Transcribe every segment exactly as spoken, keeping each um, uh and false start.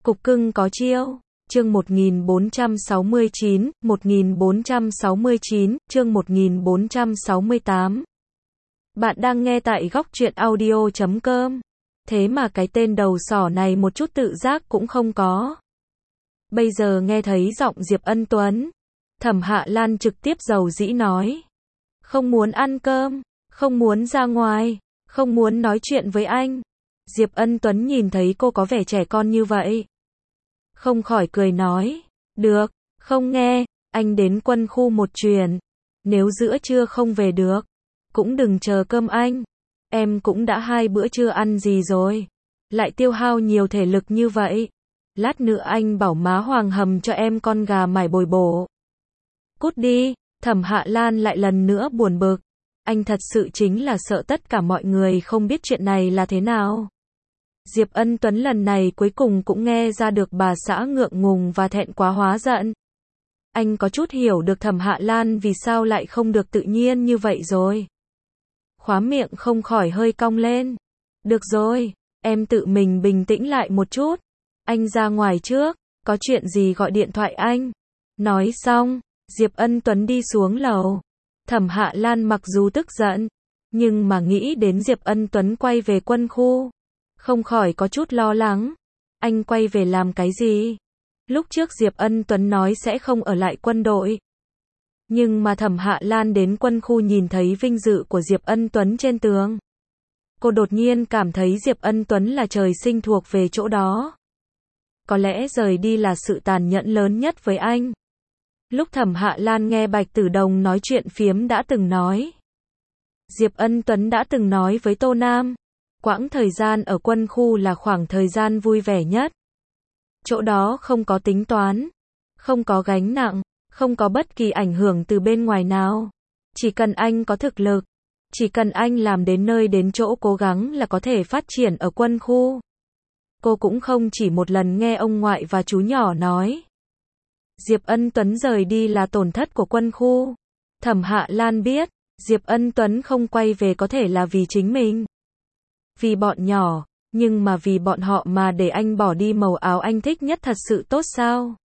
Cục cưng có chiêu. Chương một nghìn bốn trăm sáu mươi chín, một nghìn bốn trăm sáu mươi chín, chương một nghìn bốn trăm sáu mươi tám. Bạn đang nghe tại góc truyện audio chấm com. Thế mà cái tên đầu sỏ này một chút tự giác cũng không có. Bây giờ nghe thấy giọng Diệp Ân Tuấn, Thẩm Hạ Lan trực tiếp dầu dĩ nói. Không muốn ăn cơm, không muốn ra ngoài, không muốn nói chuyện với anh. Diệp Ân Tuấn nhìn thấy cô có vẻ trẻ con như vậy, không khỏi cười nói. Được, không nghe, anh đến quân khu một chuyến. Nếu giữa trưa không về được, cũng đừng chờ cơm anh. Em cũng đã hai bữa chưa ăn gì rồi, lại tiêu hao nhiều thể lực như vậy. Lát nữa anh bảo má Hoàng hầm cho em con gà mải bồi bổ. Cút đi. Thẩm Hạ Lan lại lần nữa buồn bực. Anh thật sự chính là sợ tất cả mọi người không biết chuyện này là thế nào. Diệp Ân Tuấn lần này cuối cùng cũng nghe ra được bà xã ngượng ngùng và thẹn quá hóa giận. Anh có chút hiểu được Thẩm Hạ Lan vì sao lại không được tự nhiên như vậy rồi. Khóe miệng không khỏi hơi cong lên. Được rồi, em tự mình bình tĩnh lại một chút. Anh ra ngoài trước, có chuyện gì gọi điện thoại anh. Nói xong, Diệp Ân Tuấn đi xuống lầu. Thẩm Hạ Lan mặc dù tức giận, nhưng mà nghĩ đến Diệp Ân Tuấn quay về quân khu, không khỏi có chút lo lắng. Anh quay về làm cái gì? Lúc trước Diệp Ân Tuấn nói sẽ không ở lại quân đội. Nhưng mà Thẩm Hạ Lan đến quân khu nhìn thấy vinh dự của Diệp Ân Tuấn trên tường. Cô đột nhiên cảm thấy Diệp Ân Tuấn là trời sinh thuộc về chỗ đó. Có lẽ rời đi là sự tàn nhẫn lớn nhất với anh. Lúc Thẩm Hạ Lan nghe Bạch Tử Đồng nói chuyện phiếm đã từng nói. Diệp Ân Tuấn đã từng nói với Tô Nam. Quãng thời gian ở quân khu là khoảng thời gian vui vẻ nhất. Chỗ đó không có tính toán, không có gánh nặng, không có bất kỳ ảnh hưởng từ bên ngoài nào. Chỉ cần anh có thực lực, chỉ cần anh làm đến nơi đến chỗ cố gắng là có thể phát triển ở quân khu. Cô cũng không chỉ một lần nghe ông ngoại và chú nhỏ nói. Diệp Ân Tuấn rời đi là tổn thất của quân khu. Thẩm Hạ Lan biết, Diệp Ân Tuấn không quay về có thể là vì chính mình. Vì bọn nhỏ, nhưng mà vì bọn họ mà để anh bỏ đi màu áo anh thích nhất thật sự tốt sao?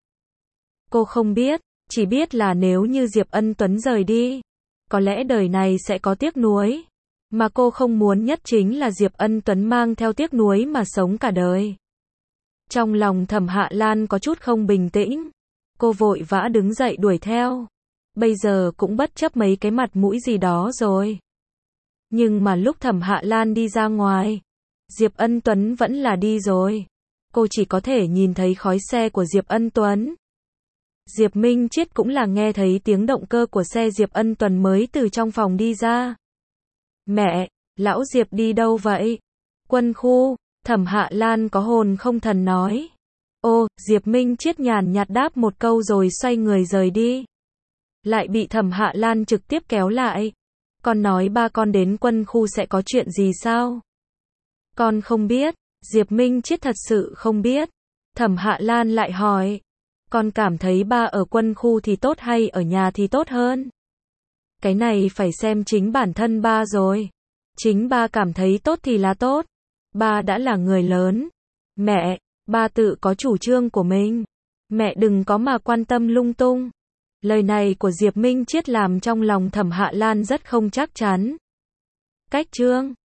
Cô không biết, chỉ biết là nếu như Diệp Ân Tuấn rời đi, có lẽ đời này sẽ có tiếc nuối. Mà cô không muốn nhất chính là Diệp Ân Tuấn mang theo tiếc nuối mà sống cả đời. Trong lòng Thẩm Hạ Lan có chút không bình tĩnh. Cô vội vã đứng dậy đuổi theo. Bây giờ cũng bất chấp mấy cái mặt mũi gì đó rồi. Nhưng mà lúc Thẩm Hạ Lan đi ra ngoài, Diệp Ân Tuấn vẫn là đi rồi. Cô chỉ có thể nhìn thấy khói xe của Diệp Ân Tuấn. Diệp Minh Chiết cũng là nghe thấy tiếng động cơ của xe Diệp Ân Tuấn mới từ trong phòng đi ra. Mẹ, lão Diệp đi đâu vậy? Quân khu. Thẩm Hạ Lan có hồn không thần nói. Ô, Diệp Minh Chiết nhàn nhạt đáp một câu rồi xoay người rời đi. Lại bị Thẩm Hạ Lan trực tiếp kéo lại. Con nói ba con đến quân khu sẽ có chuyện gì sao? Con không biết. Diệp Minh Chiết thật sự không biết. Thẩm Hạ Lan lại hỏi. Con cảm thấy ba ở quân khu thì tốt hay ở nhà thì tốt hơn? Cái này phải xem chính bản thân ba rồi. Chính ba cảm thấy tốt thì là tốt. Ba đã là người lớn. Mẹ, ba tự có chủ trương của mình. Mẹ đừng có mà quan tâm lung tung. Lời này của Diệp Minh Chiết làm trong lòng Thẩm Hạ Lan rất không chắc chắn. Cách trương,